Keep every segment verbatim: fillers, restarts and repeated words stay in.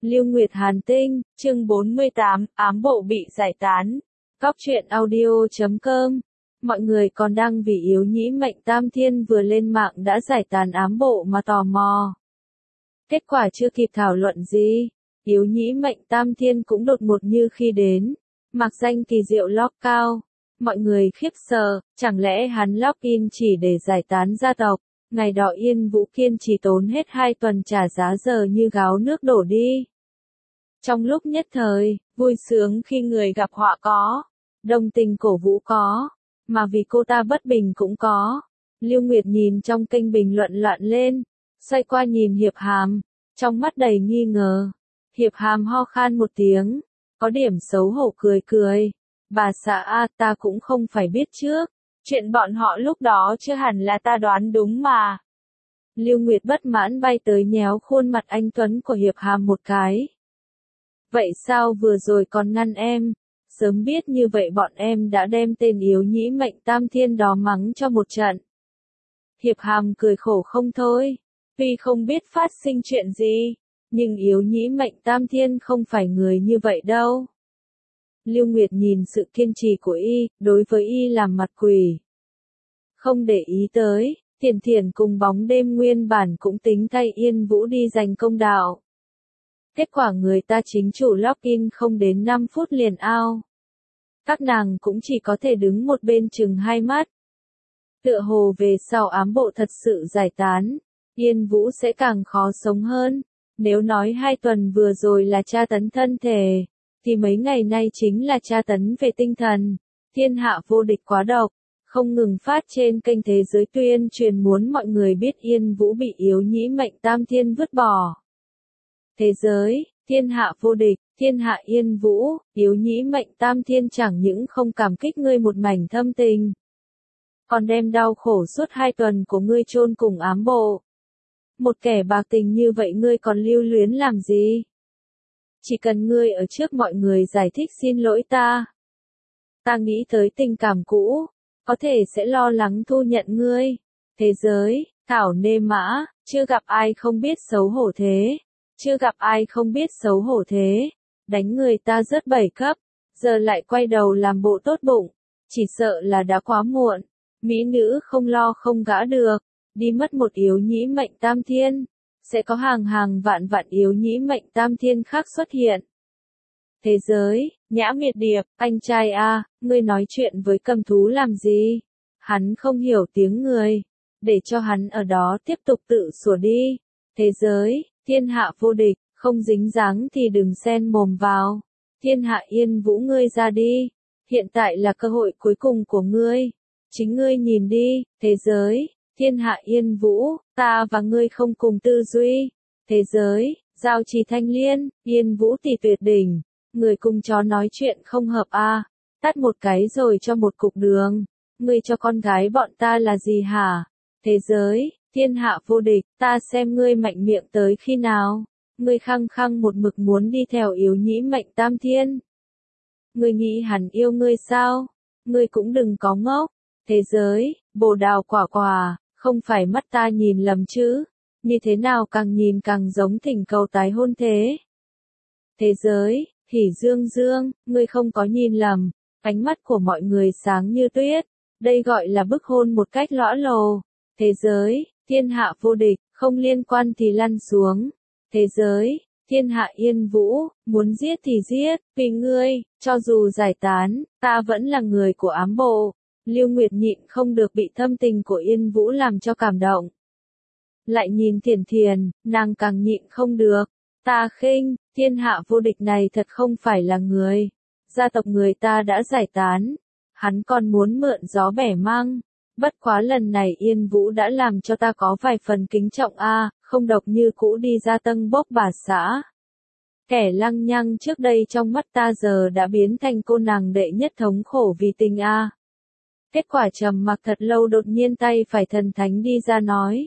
Lưu Nguyệt Hàn Tinh, chương bốn mươi tám, ám bộ bị giải tán. Cóc truyện audio chấm com. Mọi người còn đang vì yếu nhĩ mệnh tam thiên vừa lên mạng đã giải tán ám bộ mà tò mò. Kết quả chưa kịp thảo luận gì, yếu nhĩ mệnh tam thiên cũng đột ngột như khi đến. Mặc danh kỳ diệu lock cao. Mọi người khiếp sợ, chẳng lẽ hắn lock in chỉ để giải tán gia tộc. Ngày đó Yên Vũ kiên trì tốn hết hai tuần trả giá giờ như gáo nước đổ đi. Trong lúc nhất thời, vui sướng khi người gặp họa có, đồng tình cổ vũ có, mà vì cô ta bất bình cũng có. Lưu Nguyệt nhìn trong kênh bình luận loạn lên, xoay qua nhìn Hiệp Hàm, trong mắt đầy nghi ngờ. Hiệp Hàm ho khan một tiếng, có điểm xấu hổ cười cười. Bà xã a, ta cũng không phải biết trước, chuyện bọn họ lúc đó chưa hẳn là ta đoán đúng mà. Lưu Nguyệt bất mãn bay tới nhéo khuôn mặt anh tuấn của Hiệp Hàm một cái. Vậy sao vừa rồi còn ngăn em? Sớm biết như vậy bọn em đã đem tên yếu nhĩ mệnh tam thiên đó mắng cho một trận. Hiệp Hàm cười khổ không thôi. Tuy không biết phát sinh chuyện gì, nhưng yếu nhĩ mệnh tam thiên không phải người như vậy đâu. Lưu Nguyệt nhìn sự kiên trì của y, đối với y làm mặt quỷ. Không để ý tới, Thiền Thiền cùng bóng đêm nguyên bản cũng tính thay Yên Vũ đi giành công đạo. Kết quả người ta chính chủ login không đến năm phút liền out. Các nàng cũng chỉ có thể đứng một bên chừng hai mắt. Tựa hồ về sau ám bộ thật sự giải tán, Yên Vũ sẽ càng khó sống hơn. Nếu nói hai tuần vừa rồi là tra tấn thân thể, thì mấy ngày nay chính là tra tấn về tinh thần. Thiên hạ vô địch quá độc, không ngừng phát trên kênh thế giới tuyên truyền muốn mọi người biết Yên Vũ bị yếu nhĩ mệnh tam thiên vứt bỏ. Thế giới, thiên hạ vô địch, thiên hạ Yên Vũ, yếu nhĩ mệnh tam thiên chẳng những không cảm kích ngươi một mảnh thâm tình, còn đem đau khổ suốt hai tuần của ngươi chôn cùng ám bộ. Một kẻ bạc tình như vậy ngươi còn lưu luyến làm gì? Chỉ cần ngươi ở trước mọi người giải thích xin lỗi ta. Ta nghĩ tới tình cảm cũ, có thể sẽ lo lắng thu nhận ngươi. Thế giới, thảo nê mã, chưa gặp ai không biết xấu hổ thế. Chưa gặp ai không biết xấu hổ thế. Đánh người ta rớt bảy cấp, giờ lại quay đầu làm bộ tốt bụng. Chỉ sợ là đã quá muộn. Mỹ nữ không lo không gã được. Đi mất một yếu nhĩ mệnh tam thiên, sẽ có hàng hàng vạn vạn yếu nhĩ mệnh tam thiên khác xuất hiện. Thế giới, Nhã Miệt Điệp, anh trai a, ngươi nói chuyện với cầm thú làm gì? Hắn không hiểu tiếng người, để cho hắn ở đó tiếp tục tự sủa đi. Thế giới, thiên hạ vô địch, không dính dáng thì đừng xen mồm vào. Thiên hạ Yên Vũ ngươi ra đi, hiện tại là cơ hội cuối cùng của ngươi. Chính ngươi nhìn đi, thế giới. Thiên hạ Yên Vũ, ta và ngươi không cùng tư duy. Thế giới, Giao Trì Thanh Liên, Yên Vũ tỷ tuyệt đỉnh. Người cùng chó nói chuyện không hợp a, à. Tắt một cái rồi cho một cục đường. Ngươi cho con gái bọn ta là gì hả? Thế giới, thiên hạ vô địch, ta xem ngươi mạnh miệng tới khi nào. Ngươi khăng khăng một mực muốn đi theo yếu nhĩ mệnh tam thiên. Ngươi nghĩ hắn yêu ngươi sao? Ngươi cũng đừng có ngốc. Thế giới, bồ đào quả quả. Không phải mắt ta nhìn lầm chứ, như thế nào càng nhìn càng giống thỉnh cầu tái hôn thế. Thế giới, Hỉ Dương Dương, ngươi không có nhìn lầm, ánh mắt của mọi người sáng như tuyết, đây gọi là bức hôn một cách lõa lồ. Thế giới, thiên hạ vô địch, không liên quan thì lăn xuống. Thế giới, thiên hạ Yên Vũ, muốn giết thì giết, vì ngươi, cho dù giải tán, ta vẫn là người của ám bộ. Lưu Nguyệt nhịn không được bị thâm tình của Yên Vũ làm cho cảm động. Lại nhìn Thiền Thiền, nàng càng nhịn không được. Ta khinh, thiên hạ vô địch này thật không phải là người. Gia tộc người ta đã giải tán. Hắn còn muốn mượn gió bẻ măng. Bất quá lần này Yên Vũ đã làm cho ta có vài phần kính trọng a, à, không độc như cũ đi ra tân bốc bà xã. Kẻ lăng nhăng trước đây trong mắt ta giờ đã biến thành cô nàng đệ nhất thống khổ vì tình a. À. Kết quả trầm mặc thật lâu đột nhiên tay phải thần thánh đi ra nói.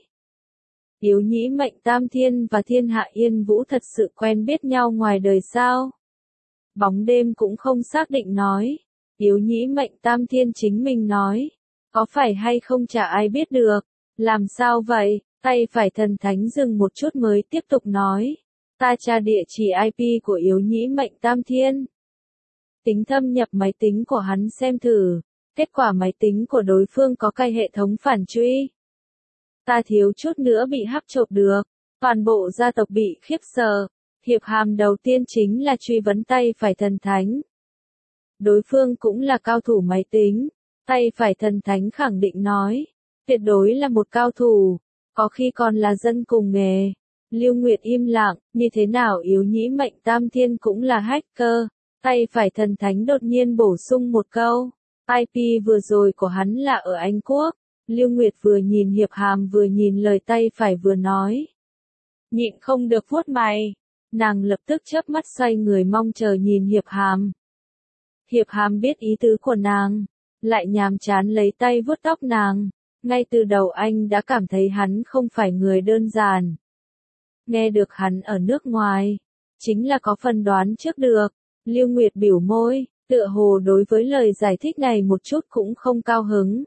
Yếu nhĩ mệnh tam thiên và thiên hạ Yên Vũ thật sự quen biết nhau ngoài đời sao? Bóng đêm cũng không xác định nói. Yếu nhĩ mệnh tam thiên chính mình nói. Có phải hay không chả ai biết được. Làm sao vậy? Tay phải thần thánh dừng một chút mới tiếp tục nói. Ta tra địa chỉ i pê của yếu nhĩ mệnh Tam Thiên. Tính thâm nhập máy tính của hắn xem thử. Kết quả máy tính của đối phương có cài hệ thống phản truy. Ta thiếu chút nữa bị hack chộp được. Toàn bộ gia tộc bị khiếp sợ. Hiệp hàm đầu tiên chính là truy vấn tay phải thần thánh. Đối phương cũng là cao thủ máy tính. Tay phải thần thánh khẳng định nói. Tuyệt đối là một cao thủ. Có khi còn là dân cùng nghề. Lưu Nguyệt im lặng, như thế nào yếu nhĩ mệnh Tam Thiên cũng là hacker. Tay phải thần thánh đột nhiên bổ sung một câu. i pê vừa rồi của hắn là ở Anh Quốc. Lưu Nguyệt vừa nhìn hiệp hàm vừa nhìn lời tay phải vừa nói. Nhịn không được vuốt mày. Nàng lập tức chớp mắt xoay người mong chờ nhìn hiệp hàm. Hiệp hàm biết ý tứ của nàng. Lại nhàm chán lấy tay vuốt tóc nàng. Ngay từ đầu anh đã cảm thấy hắn không phải người đơn giản. Nghe được hắn ở nước ngoài. Chính là có phần đoán trước được. Lưu Nguyệt biểu môi, tựa hồ đối với lời giải thích này một chút cũng không cao hứng.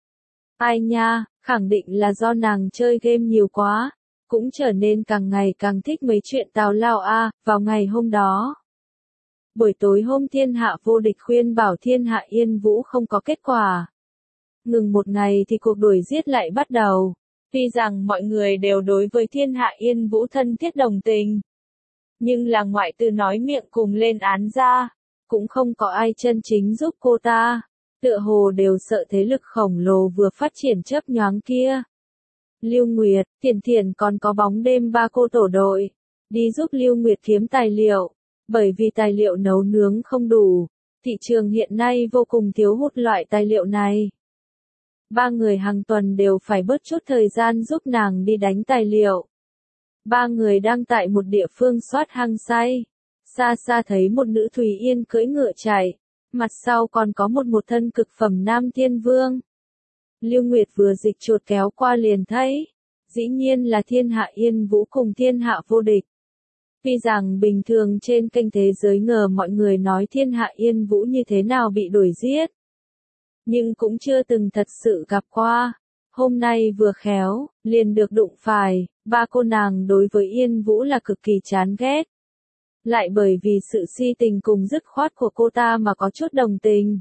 Ai nha, khẳng định là do nàng chơi game nhiều quá. Cũng trở nên càng ngày càng thích mấy chuyện tào lao a. Vào ngày hôm đó. Buổi tối hôm thiên hạ vô địch khuyên bảo thiên hạ yên vũ không có kết quả. Ngừng một ngày thì cuộc đuổi giết lại bắt đầu. Tuy rằng mọi người đều đối với thiên hạ yên vũ thân thiết đồng tình. Nhưng là ngoại tư nói miệng cùng lên án ra. Cũng không có ai chân chính giúp cô ta. Tựa hồ đều sợ thế lực khổng lồ vừa phát triển chớp nhoáng kia. Lưu Nguyệt, Thiển Thiển còn có bóng đêm ba cô tổ đội. Đi giúp Lưu Nguyệt kiếm tài liệu. Bởi vì tài liệu nấu nướng không đủ. Thị trường hiện nay vô cùng thiếu hụt loại tài liệu này. Ba người hàng tuần đều phải bớt chút thời gian giúp nàng đi đánh tài liệu. Ba người đang tại một địa phương soát hang say. Xa xa thấy một nữ Thùy Yên cưỡi ngựa chạy. Mặt sau còn có một một thân cực phẩm Nam Thiên Vương. Lưu Nguyệt vừa dịch chuột kéo qua liền thấy. Dĩ nhiên là thiên hạ yên vũ cùng thiên hạ vô địch. Tuy rằng bình thường trên kênh thế giới ngờ mọi người nói thiên hạ yên vũ như thế nào bị đuổi giết. Nhưng cũng chưa từng thật sự gặp qua. Hôm nay vừa khéo, liền được đụng phải, ba cô nàng đối với Yên Vũ là cực kỳ chán ghét. Lại bởi vì sự si tình cùng dứt khoát của cô ta mà có chút đồng tình.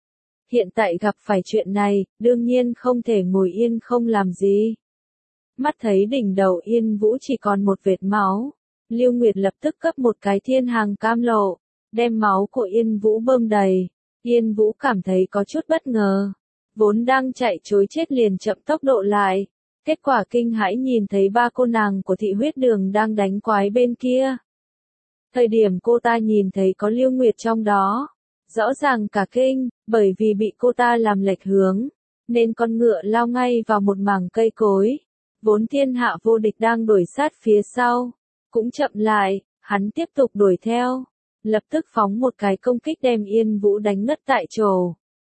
Hiện tại gặp phải chuyện này, đương nhiên không thể ngồi yên không làm gì. Mắt thấy đỉnh đầu Yên Vũ chỉ còn một vệt máu. Lưu Nguyệt lập tức cấp một cái thiên hàng cam lộ, đem máu của Yên Vũ bơm đầy. Yên Vũ cảm thấy có chút bất ngờ. Vốn đang chạy trối chết liền chậm tốc độ lại. Kết quả kinh hãi nhìn thấy ba cô nàng của thị huyết đường đang đánh quái bên kia. Thời điểm cô ta nhìn thấy có Lưu Nguyệt trong đó. Rõ ràng cả kinh, bởi vì bị cô ta làm lệch hướng. Nên con ngựa lao ngay vào một mảng cây cối. Vốn thiên hạ vô địch đang đuổi sát phía sau. Cũng chậm lại, hắn tiếp tục đuổi theo. Lập tức phóng một cái công kích đem Yên Vũ đánh ngất tại chỗ.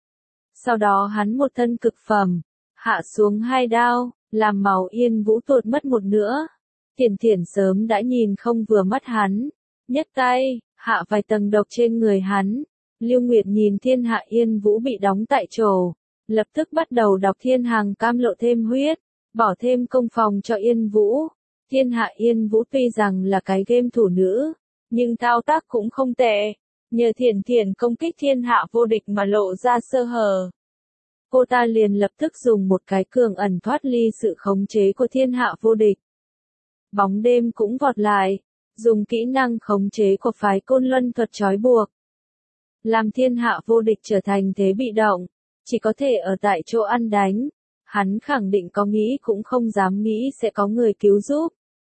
Sau đó hắn một thân cực phẩm, hạ xuống hai đao, làm máu Yên Vũ tuột mất một nửa. Thiển Thiển sớm đã nhìn không vừa mắt hắn, nhấc tay, hạ vài tầng độc trên người hắn. Lưu Nguyệt nhìn thiên hạ Yên Vũ bị đóng tại chỗ, lập tức bắt đầu đọc thiên hàng cam lộ thêm huyết, bỏ thêm công phòng cho Yên Vũ. Thiên hạ Yên Vũ tuy rằng là cái game thủ nữ, nhưng thao tác cũng không tệ. Nhờ Thiển Thiển công kích thiên hạ vô địch mà lộ ra sơ hở. Cô ta liền lập tức dùng một cái cường ẩn thoát ly sự khống chế của thiên hạ vô địch. Bóng đêm cũng vọt lại, dùng kỹ năng khống chế của phái Côn Luân thuật trói buộc. Làm thiên hạ vô địch trở thành thế bị động, chỉ có thể ở tại chỗ ăn đánh. Hắn khẳng định có nghĩ cũng không dám nghĩ sẽ có người cứu giúp.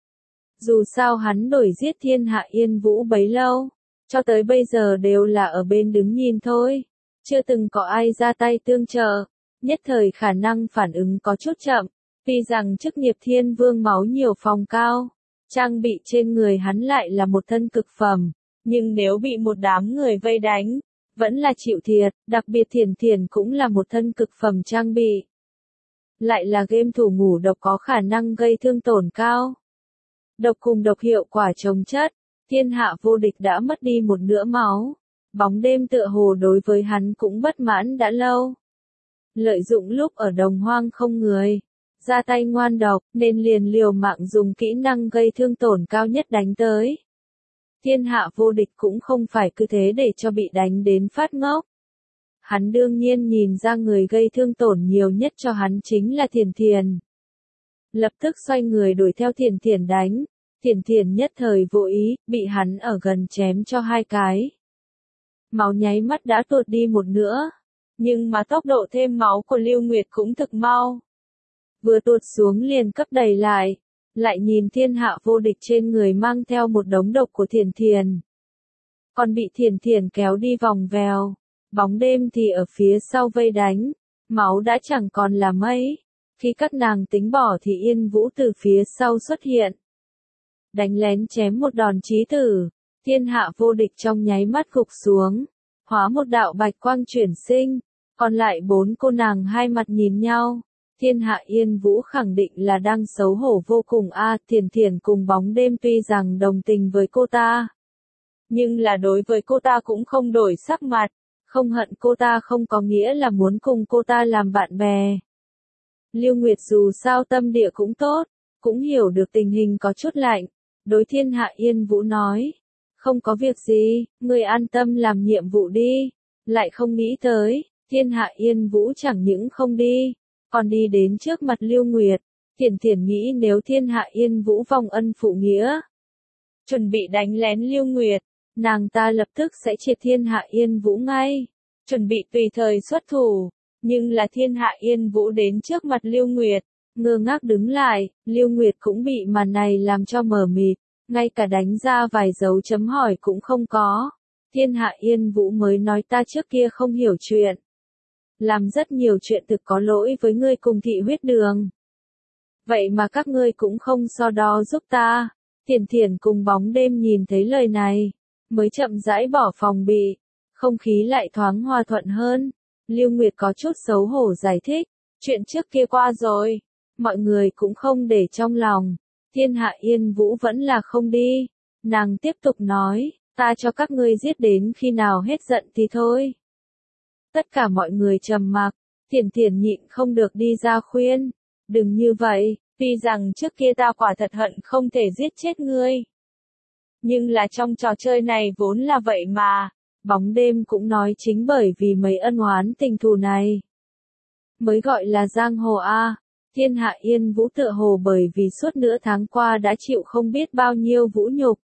Dù sao hắn đổi giết thiên hạ Yên Vũ bấy lâu. Cho tới bây giờ đều là ở bên đứng nhìn thôi. Chưa từng có ai ra tay tương trợ. Nhất thời khả năng phản ứng có chút chậm. Tuy rằng chức nghiệp thiên vương máu nhiều phòng cao. Trang bị trên người hắn lại là một thân cực phẩm. Nhưng nếu bị một đám người vây đánh. Vẫn là chịu thiệt. Đặc biệt Thiển Thiển cũng là một thân cực phẩm trang bị. Lại là game thủ ngủ độc có khả năng gây thương tổn cao. Độc cùng độc hiệu quả chống chất. Thiên hạ vô địch đã mất đi một nửa máu. Bóng đêm tựa hồ đối với hắn cũng bất mãn đã lâu. Lợi dụng lúc ở đồng hoang không người. ra tay ngoan độc, nên liền liều mạng dùng kỹ năng gây thương tổn cao nhất đánh tới. Thiên hạ vô địch cũng không phải cứ thế để cho bị đánh đến phát ngốc. Hắn đương nhiên nhìn ra người gây thương tổn nhiều nhất cho hắn chính là Thiền Thiền. Lập tức xoay người đuổi theo Thiền Thiền đánh. Thiền Thiền nhất thời vô ý, bị hắn ở gần chém cho hai cái. Máu nháy mắt đã tuột đi một nửa. Nhưng mà tốc độ thêm máu của Lưu Nguyệt cũng thực mau. Vừa tuột xuống liền cấp đầy lại. Lại nhìn thiên hạ vô địch trên người mang theo một đống độc của Thiền Thiền. Còn bị Thiền Thiền kéo đi vòng vèo. Bóng đêm thì ở phía sau vây đánh. Máu đã chẳng còn là mấy. Khi các nàng tính bỏ thì Yên Vũ từ phía sau xuất hiện. Đánh lén chém một đòn chí tử. Thiên hạ vô địch trong nháy mắt gục xuống. Hóa một đạo bạch quang chuyển sinh. Còn lại bốn cô nàng hai mặt nhìn nhau. Thiên hạ Yên Vũ khẳng định là đang xấu hổ vô cùng a à, Thiền Thiền cùng bóng đêm tuy rằng đồng tình với cô ta. Nhưng là đối với cô ta cũng không đổi sắc mặt. Không hận cô ta không có nghĩa là muốn cùng cô ta làm bạn bè. Lưu Nguyệt dù sao tâm địa cũng tốt. Cũng hiểu được tình hình có chút lạnh. Đối thiên hạ Yên Vũ nói. Không có việc gì, người an tâm làm nhiệm vụ đi. Lại không nghĩ tới, thiên hạ Yên Vũ chẳng những không đi. Còn đi đến trước mặt Lưu Nguyệt. Thiền Thiền nghĩ nếu thiên hạ Yên Vũ vong ân phụ nghĩa. Chuẩn bị đánh lén Lưu Nguyệt. Nàng ta lập tức sẽ triệt thiên hạ Yên Vũ ngay. Chuẩn bị tùy thời xuất thủ. Nhưng là thiên hạ Yên Vũ đến trước mặt Lưu Nguyệt. Ngơ ngác đứng lại, Lưu Nguyệt cũng bị màn này làm cho mờ mịt. Ngay cả đánh ra vài dấu chấm hỏi cũng không có. Thiên hạ Yên Vũ mới nói ta trước kia không hiểu chuyện. Làm rất nhiều chuyện thực có lỗi với ngươi cùng thị huyết đường. Vậy mà các ngươi cũng không so đo giúp ta. Thiền Thiền cùng bóng đêm nhìn thấy lời này. Mới chậm rãi bỏ phòng bị. Không khí lại thoáng hòa thuận hơn. Lưu Nguyệt có chút xấu hổ giải thích. Chuyện trước kia qua rồi. Mọi người cũng không để trong lòng. Thiên hạ Yên Vũ vẫn là không đi. Nàng tiếp tục nói. Ta cho các ngươi giết đến khi nào hết giận thì thôi. Tất cả mọi người trầm mặc. Thiền Thiền nhịn không được đi ra khuyên. Đừng như vậy. Tuy rằng trước kia ta quả thật hận không thể giết chết ngươi. Nhưng là trong trò chơi này vốn là vậy mà. Bóng đêm cũng nói chính bởi vì mấy ân oán tình thù này. Mới gọi là giang hồ a. Thiên hạ Yên Vũ tựa hồ bởi vì suốt nửa tháng qua đã chịu không biết bao nhiêu vũ nhục.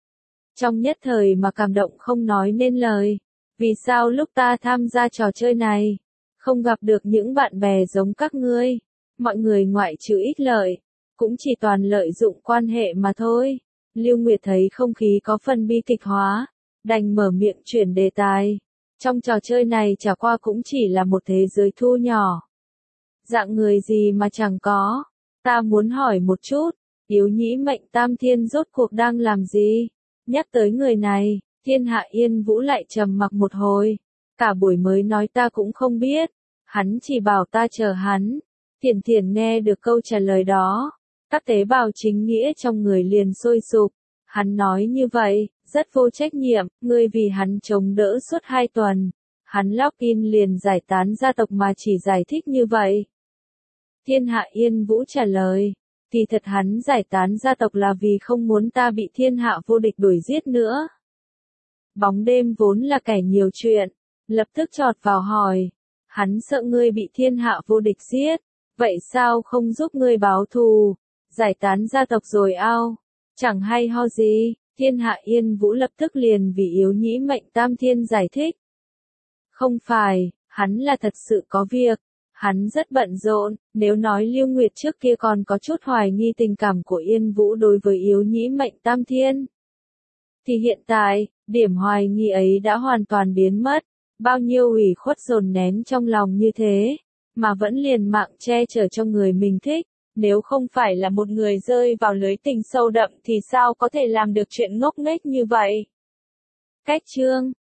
Trong nhất thời mà cảm động không nói nên lời. Vì sao lúc ta tham gia trò chơi này, không gặp được những bạn bè giống các ngươi. Mọi người ngoại trừ ích lợi, cũng chỉ toàn lợi dụng quan hệ mà thôi. Lưu Nguyệt thấy không khí có phần bi kịch hóa, đành mở miệng chuyển đề tài. Trong trò chơi này chả qua cũng chỉ là một thế giới thu nhỏ. Dạng người gì mà chẳng có. Ta muốn hỏi một chút, Yếu Nhĩ Mệnh Tam Thiên rốt cuộc đang làm gì? Nhắc tới người này, thiên hạ Yên Vũ lại trầm mặc một hồi. Cả buổi mới nói ta cũng không biết. Hắn chỉ bảo ta chờ hắn. Thiền Thiền nghe được câu trả lời đó. Các tế bào chính nghĩa trong người liền sôi sục. Hắn nói như vậy, rất vô trách nhiệm, ngươi vì hắn chống đỡ suốt hai tuần. Hắn login liền giải tán gia tộc mà chỉ giải thích như vậy. Thiên hạ Yên Vũ trả lời, thì thật hắn giải tán gia tộc là vì không muốn ta bị thiên hạ vô địch đuổi giết nữa. Bóng đêm vốn là kẻ nhiều chuyện, lập tức chọt vào hỏi, hắn sợ ngươi bị thiên hạ vô địch giết, vậy sao không giúp ngươi báo thù, giải tán gia tộc rồi ao, chẳng hay ho gì. Thiên hạ Yên Vũ lập tức liền vì Yếu Nhĩ Mệnh Tam Thiên giải thích. Không phải, hắn là thật sự có việc. Hắn rất bận rộn, nếu nói Lưu Nguyệt trước kia còn có chút hoài nghi tình cảm của Yên Vũ đối với Yếu Nhĩ Mệnh Tam Thiên. Thì hiện tại, điểm hoài nghi ấy đã hoàn toàn biến mất. Bao nhiêu ủy khuất dồn nén trong lòng như thế, mà vẫn liền mạng che chở cho người mình thích. Nếu không phải là một người rơi vào lưới tình sâu đậm thì sao có thể làm được chuyện ngốc nghếch như vậy? Cách chương